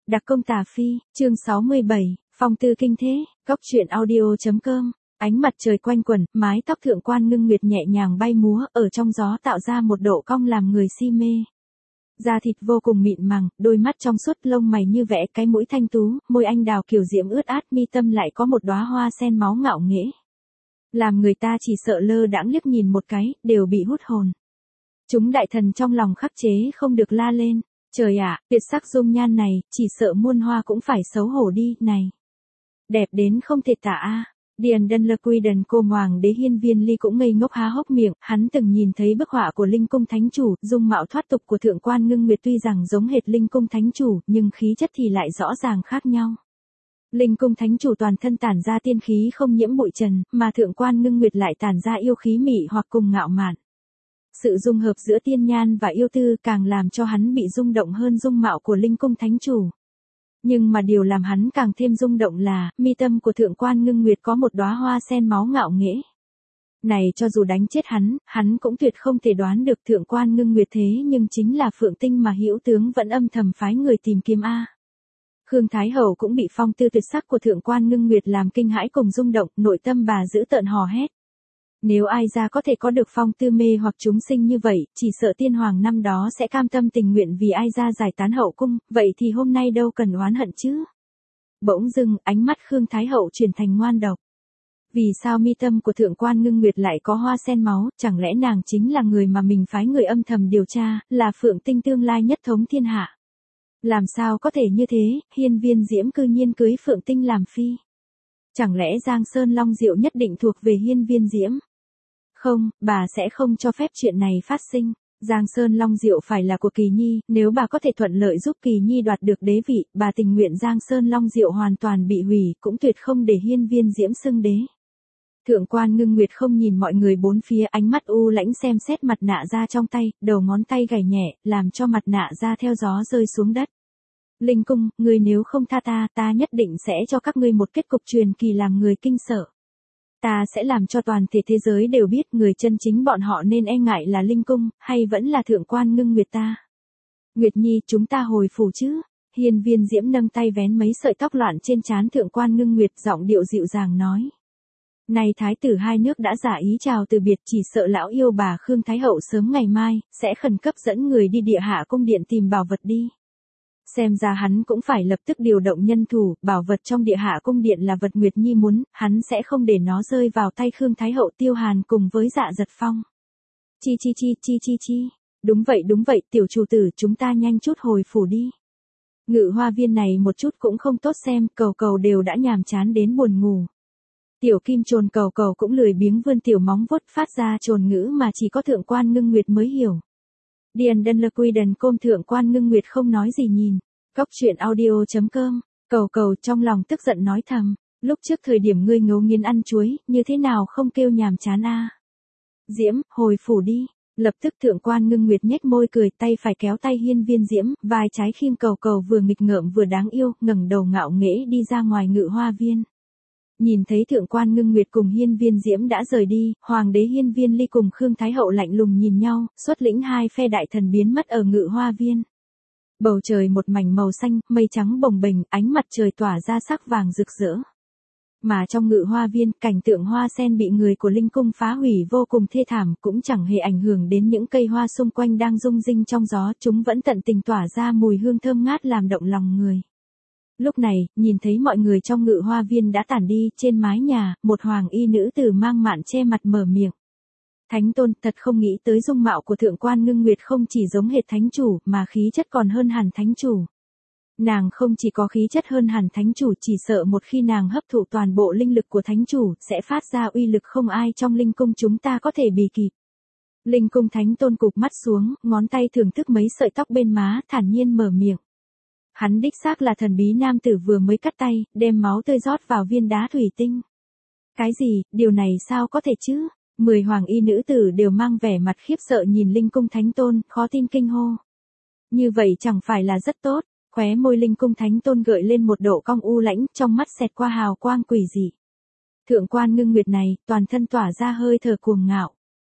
Đặc công tà phi, chương 67, phong tư kinh thế, góc truyện audio.com. Ánh mặt trời quanh quẩn, mái tóc thượng quan Ngưng Nguyệt nhẹ nhàng bay múa, ở trong gió tạo ra một độ cong làm người si mê. Da thịt vô cùng mịn màng, đôi mắt trong suốt, lông mày như vẽ, cái mũi thanh tú, môi anh đào kiều diễm ướt át, mi tâm lại có một đóa hoa sen máu ngạo nghễ. Làm người ta chỉ sợ lơ đãng liếc nhìn một cái, đều bị hút hồn. Chúng đại thần trong lòng khắc chế không được la lên. Trời ạ, tuyệt sắc dung nhan này, chỉ sợ muôn hoa cũng phải xấu hổ đi, này. Đẹp đến không thể tả a. Điền Đân Lơ Quy Đần Cô Hoàng đế Hiên Viên Ly cũng ngây ngốc há hốc miệng, hắn từng nhìn thấy bức họa của Linh Cung Thánh Chủ, dung mạo thoát tục của thượng quan Ngưng Nguyệt tuy rằng giống hệt Linh Cung Thánh Chủ, nhưng khí chất thì lại rõ ràng khác nhau. Linh Cung Thánh Chủ toàn thân tản ra tiên khí không nhiễm bụi trần, mà thượng quan Ngưng Nguyệt lại tản ra yêu khí mị hoặc cùng ngạo mạn. Sự dung hợp giữa tiên nhan và yêu tư càng làm cho hắn bị rung động hơn dung mạo của Linh Cung Thánh Chủ. Nhưng mà điều làm hắn càng thêm rung động là, mi tâm của thượng quan Ngưng Nguyệt có một đóa hoa sen máu ngạo nghễ. Này cho dù đánh chết hắn cũng tuyệt không thể đoán được thượng quan Ngưng Nguyệt thế nhưng chính là Phượng Tinh mà Hữu tướng vẫn âm thầm phái người tìm kiếm a. Khương Thái Hậu cũng bị phong tư tuyệt sắc của thượng quan Ngưng Nguyệt làm kinh hãi cùng rung động, nội tâm bà dữ tợn hò hét. Nếu ai ra có thể có được phong tư mê hoặc chúng sinh như vậy, chỉ sợ tiên hoàng năm đó sẽ cam tâm tình nguyện vì ai ra giải tán hậu cung, vậy thì hôm nay đâu cần oán hận chứ. Bỗng dưng, ánh mắt Khương Thái Hậu chuyển thành ngoan độc. Vì sao mi tâm của thượng quan Ngưng Nguyệt lại có hoa sen máu, chẳng lẽ nàng chính là người mà mình phái người âm thầm điều tra, là Phượng Tinh tương lai nhất thống thiên hạ. Làm sao có thể như thế, Hiên Viên Diễm cư nhiên cưới Phượng Tinh làm phi. Chẳng lẽ Giang Sơn Long Diệu nhất định thuộc về Hiên Viên Diễm? Không, bà sẽ không cho phép chuyện này phát sinh. Giang Sơn Long Diệu phải là của Kỳ Nhi, nếu bà có thể thuận lợi giúp Kỳ Nhi đoạt được đế vị, bà tình nguyện Giang Sơn Long Diệu hoàn toàn bị hủy, cũng tuyệt không để Hiên Viên Diễm xưng đế. Thượng quan Ngưng Nguyệt không nhìn mọi người bốn phía, ánh mắt u lãnh xem xét mặt nạ ra trong tay, đầu ngón tay gảy nhẹ, làm cho mặt nạ ra theo gió rơi xuống đất. Linh Cung, ngươi nếu không tha ta nhất định sẽ cho các ngươi một kết cục truyền kỳ làm người kinh sợ. Ta sẽ làm cho toàn thể thế giới đều biết người chân chính bọn họ nên e ngại là Linh Cung, hay vẫn là thượng quan Ngưng Nguyệt ta. Nguyệt Nhi, chúng ta hồi phủ chứ. Hiên Viên Diễm nâng tay vén mấy sợi tóc loạn trên trán thượng quan Ngưng Nguyệt, giọng điệu dịu dàng nói. Này thái tử hai nước đã giả ý chào từ biệt, chỉ sợ lão yêu bà Khương Thái Hậu sớm ngày mai, sẽ khẩn cấp dẫn người đi địa hạ cung điện tìm bảo vật đi. Xem ra hắn cũng phải lập tức điều động nhân thủ, bảo vật trong địa hạ cung điện là vật Nguyệt Nhi muốn, hắn sẽ không để nó rơi vào tay Khương Thái Hậu Tiêu Hàn cùng với Dạ Giật Phong. Chi. Đúng vậy, tiểu chủ tử, chúng ta nhanh chút hồi phủ đi. Ngự hoa viên này một chút cũng không tốt xem, cầu đều đã nhàm chán đến buồn ngủ. Tiểu kim trồn cầu cũng lười biếng vươn tiểu móng vuốt phát ra trồn ngữ mà chỉ có thượng quan Ngưng Nguyệt mới hiểu. Điền Đân Lơ Quy Đần Côm thượng quan Ngưng Nguyệt không nói gì nhìn. Góc truyện audio.com. Cầu trong lòng tức giận nói thầm. Lúc trước thời điểm ngươi ngấu nghiến ăn chuối, như thế nào không kêu nhàm chán a. Diễm, hồi phủ đi. Lập tức thượng quan Ngưng Nguyệt nhếch môi cười, tay phải kéo tay Hiên Viên Diễm, vai trái khiêng cầu vừa nghịch ngợm vừa đáng yêu, ngẩng đầu ngạo nghễ đi ra ngoài ngự hoa viên. Nhìn thấy thượng quan Ngưng Nguyệt cùng Hiên Viên Diễm đã rời đi, hoàng đế Hiên Viên Ly cùng Khương Thái Hậu lạnh lùng nhìn nhau, xuất lĩnh hai phe đại thần biến mất ở ngự hoa viên. Bầu trời một mảnh màu xanh, mây trắng bồng bềnh, ánh mặt trời tỏa ra sắc vàng rực rỡ. Mà trong ngự hoa viên, cảnh tượng hoa sen bị người của Linh Cung phá hủy vô cùng thê thảm, cũng chẳng hề ảnh hưởng đến những cây hoa xung quanh đang rung rinh trong gió, chúng vẫn tận tình tỏa ra mùi hương thơm ngát làm động lòng người. Lúc này, nhìn thấy mọi người trong ngự hoa viên đã tản đi, trên mái nhà, một hoàng y nữ tử mang mạn che mặt mở miệng. Thánh tôn, thật không nghĩ tới dung mạo của thượng quan Ngưng Nguyệt không chỉ giống hệt thánh chủ, mà khí chất còn hơn hẳn thánh chủ. Nàng không chỉ có khí chất hơn hẳn thánh chủ, chỉ sợ một khi nàng hấp thụ toàn bộ linh lực của thánh chủ, sẽ phát ra uy lực không ai trong Linh Cung chúng ta có thể bì kịp. Linh Cung thánh tôn cụp mắt xuống, ngón tay thưởng thức mấy sợi tóc bên má, thản nhiên mở miệng. Hắn đích xác là thần bí nam tử vừa mới cắt tay, đem máu tươi rót vào viên đá thủy tinh. Cái gì, điều này sao có thể chứ? 10 hoàng y nữ tử đều mang vẻ mặt khiếp sợ nhìn Linh Cung thánh tôn, khó tin kinh hô. Như vậy chẳng phải là rất tốt, khóe môi Linh Cung thánh tôn gợi lên một độ cong u lãnh, trong mắt xẹt qua hào quang quỷ dị. Thượng quan Ngưng Nguyệt này, toàn thân tỏa ra hơi thở cuồng ngạo.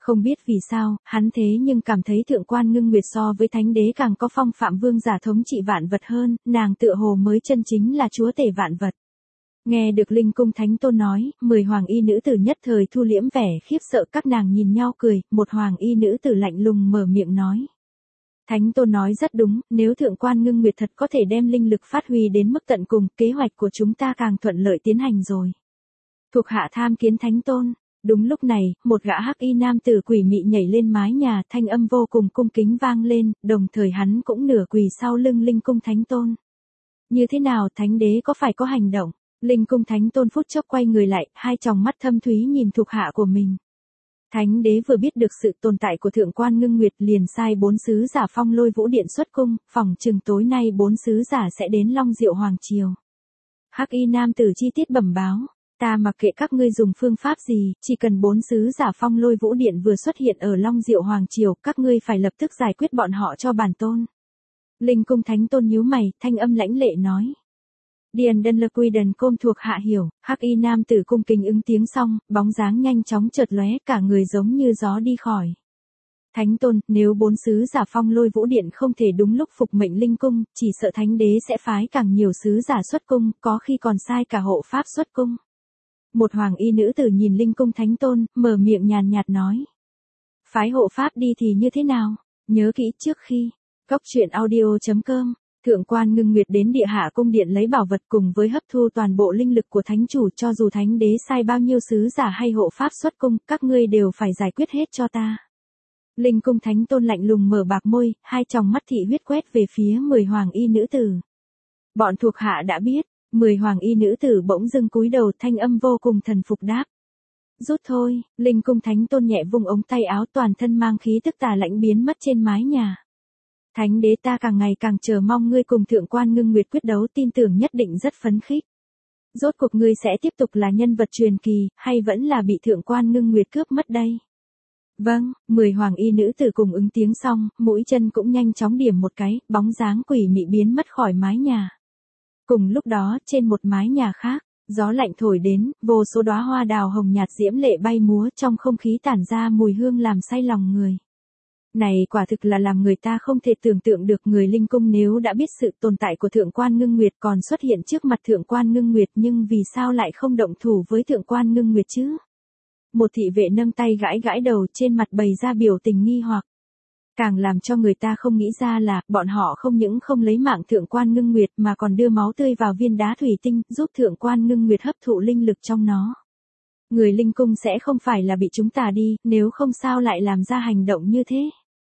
Không biết vì sao, hắn thế nhưng cảm thấy thượng quan ngưng nguyệt so với thánh đế càng có phong phạm vương giả thống trị vạn vật hơn, nàng tựa hồ mới chân chính là chúa tể vạn vật. Nghe được Linh Cung Thánh Tôn nói, 10 hoàng y nữ tử nhất thời thu liễm vẻ khiếp sợ, các nàng nhìn nhau cười, một hoàng y nữ tử lạnh lùng mở miệng nói. Thánh Tôn nói rất đúng, nếu thượng quan ngưng nguyệt thật có thể đem linh lực phát huy đến mức tận cùng, kế hoạch của chúng ta càng thuận lợi tiến hành rồi. Thuộc hạ tham kiến Thánh Tôn. Đúng lúc này, một gã hắc y nam tử quỷ mị nhảy lên mái nhà, thanh âm vô cùng cung kính vang lên, đồng thời hắn cũng nửa quỳ sau lưng Linh Cung Thánh Tôn. Như thế nào, thánh đế có phải có hành động? Linh Cung Thánh Tôn phút chốc quay người lại, hai tròng mắt thâm thúy nhìn thuộc hạ của mình. Thánh đế vừa biết được sự tồn tại của thượng quan ngưng nguyệt liền sai 4 sứ giả phong lôi vũ điện xuất cung, phòng chừng tối nay 4 sứ giả sẽ đến Long Diệu Hoàng Triều. Hắc y nam tử chi tiết bẩm báo. Ta mặc kệ các ngươi dùng phương pháp gì, chỉ cần 4 sứ giả phong lôi vũ điện vừa xuất hiện ở Long Diệu Hoàng Triều, các ngươi phải lập tức giải quyết bọn họ cho bản tôn. Linh Cung Thánh Tôn nhíu mày, thanh âm lãnh lệ nói. Điền Đân Lơ Quy Đần Côn thuộc hạ hiểu, hắc y nam tử cung kính ứng tiếng xong, bóng dáng nhanh chóng chợt lóe, cả người giống như gió đi khỏi. Thánh Tôn, nếu 4 sứ giả phong lôi vũ điện không thể đúng lúc phục mệnh Linh Cung, chỉ sợ thánh đế sẽ phái càng nhiều sứ giả xuất cung, có khi còn sai cả hộ pháp xuất cung. Một hoàng y nữ tử nhìn Linh Cung Thánh Tôn, mở miệng nhàn nhạt nói. Phái hộ pháp đi thì như thế nào? Nhớ kỹ trước khi. Cốc truyện audio.com, thượng quan ngưng nguyệt đến địa hạ cung điện lấy bảo vật cùng với hấp thu toàn bộ linh lực của thánh chủ, cho dù thánh đế sai bao nhiêu sứ giả hay hộ pháp xuất cung, các ngươi đều phải giải quyết hết cho ta. Linh Cung Thánh Tôn lạnh lùng mở bạc môi, hai tròng mắt thị huyết quét về phía 10 hoàng y nữ tử. Bọn thuộc hạ đã biết. 10 hoàng y nữ tử bỗng dưng cúi đầu, thanh âm vô cùng thần phục đáp. Rút thôi, Linh Cung Thánh Tôn nhẹ vung ống tay áo, toàn thân mang khí tức tà lãnh biến mất trên mái nhà. Thánh đế, ta càng ngày càng chờ mong ngươi cùng thượng quan ngưng nguyệt quyết đấu, tin tưởng nhất định rất phấn khích. Rốt cuộc ngươi sẽ tiếp tục là nhân vật truyền kỳ, hay vẫn là bị thượng quan ngưng nguyệt cướp mất đây? Vâng, 10 hoàng y nữ tử cùng ứng tiếng xong, mũi chân cũng nhanh chóng điểm một cái, bóng dáng quỷ mị biến mất khỏi mái nhà. Cùng lúc đó, trên một mái nhà khác, gió lạnh thổi đến, vô số đóa hoa đào hồng nhạt diễm lệ bay múa, trong không khí tản ra mùi hương làm say lòng người. Này quả thực là làm người ta không thể tưởng tượng được, người Linh Cung nếu đã biết sự tồn tại của thượng quan ngưng nguyệt còn xuất hiện trước mặt thượng quan ngưng nguyệt, nhưng vì sao lại không động thủ với thượng quan ngưng nguyệt chứ? Một thị vệ nâng tay gãi gãi đầu, trên mặt bày ra biểu tình nghi hoặc. Càng làm cho người ta không nghĩ ra là, bọn họ không những không lấy mạng thượng quan ngưng nguyệt mà còn đưa máu tươi vào viên đá thủy tinh, giúp thượng quan ngưng nguyệt hấp thụ linh lực trong nó. Người Linh Cung sẽ không phải là bị chúng ta đi, nếu không sao lại làm ra hành động như thế.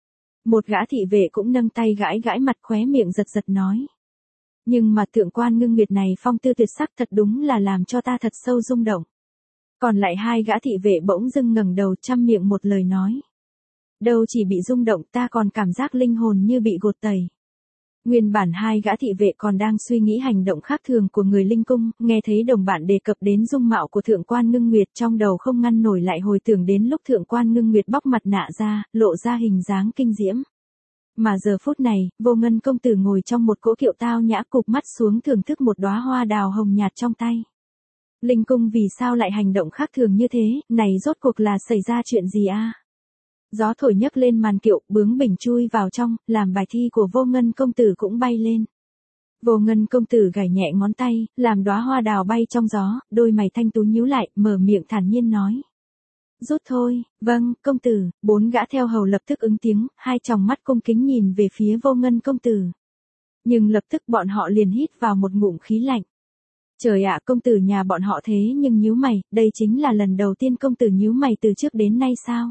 Một gã thị vệ cũng nâng tay gãi gãi mặt, khóe miệng giật giật nói. Nhưng mà thượng quan ngưng nguyệt này phong tư tuyệt sắc thật đúng là làm cho ta thật sâu rung động. Còn lại hai gã thị vệ bỗng dưng ngẩng đầu chăm miệng một lời nói. Đâu chỉ bị rung động, ta còn cảm giác linh hồn như bị gột tẩy. Nguyên bản hai gã thị vệ còn đang suy nghĩ hành động khác thường của người Linh Cung, nghe thấy đồng bạn đề cập đến dung mạo của thượng quan ngưng nguyệt, trong đầu không ngăn nổi lại hồi tưởng đến lúc thượng quan ngưng nguyệt bóc mặt nạ ra, lộ ra hình dáng kinh diễm. Mà giờ phút này, Vô Ngân công tử ngồi trong một cỗ kiệu tao nhã, cụp mắt xuống thưởng thức một đóa hoa đào hồng nhạt trong tay. Linh Cung vì sao lại hành động khác thường như thế, này rốt cuộc là xảy ra chuyện gì a? Gió thổi nhấc lên màn kiệu, bướng bỉnh chui vào trong, làm bài thi của Vô Ngân công tử cũng bay lên. Vô Ngân công tử gảy nhẹ ngón tay, làm đóa hoa đào bay trong gió, đôi mày thanh tú nhíu lại, mở miệng thản nhiên nói. Rút thôi, vâng, công tử. 4 gã theo hầu lập tức ứng tiếng, hai tròng mắt cung kính nhìn về phía Vô Ngân công tử. Nhưng lập tức bọn họ liền hít vào một ngụm khí lạnh. Trời ạ, công tử nhà bọn họ thế nhưng nhíu mày, đây chính là lần đầu tiên công tử nhíu mày từ trước đến nay sao?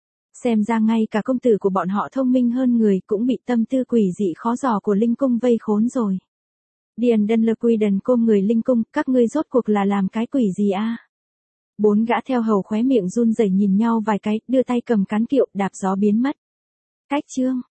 Xem ra ngay cả công tử của bọn họ thông minh hơn người cũng bị tâm tư quỷ dị khó dò của Linh Cung vây khốn rồi. Điền Đân Lơ Quy Đần Côn, người Linh Cung, các ngươi rốt cuộc là làm cái quỷ gì a? 4 gã theo hầu khóe miệng run rẩy nhìn nhau vài cái, đưa tay cầm cán kiệu, đạp gió biến mất. Cách chương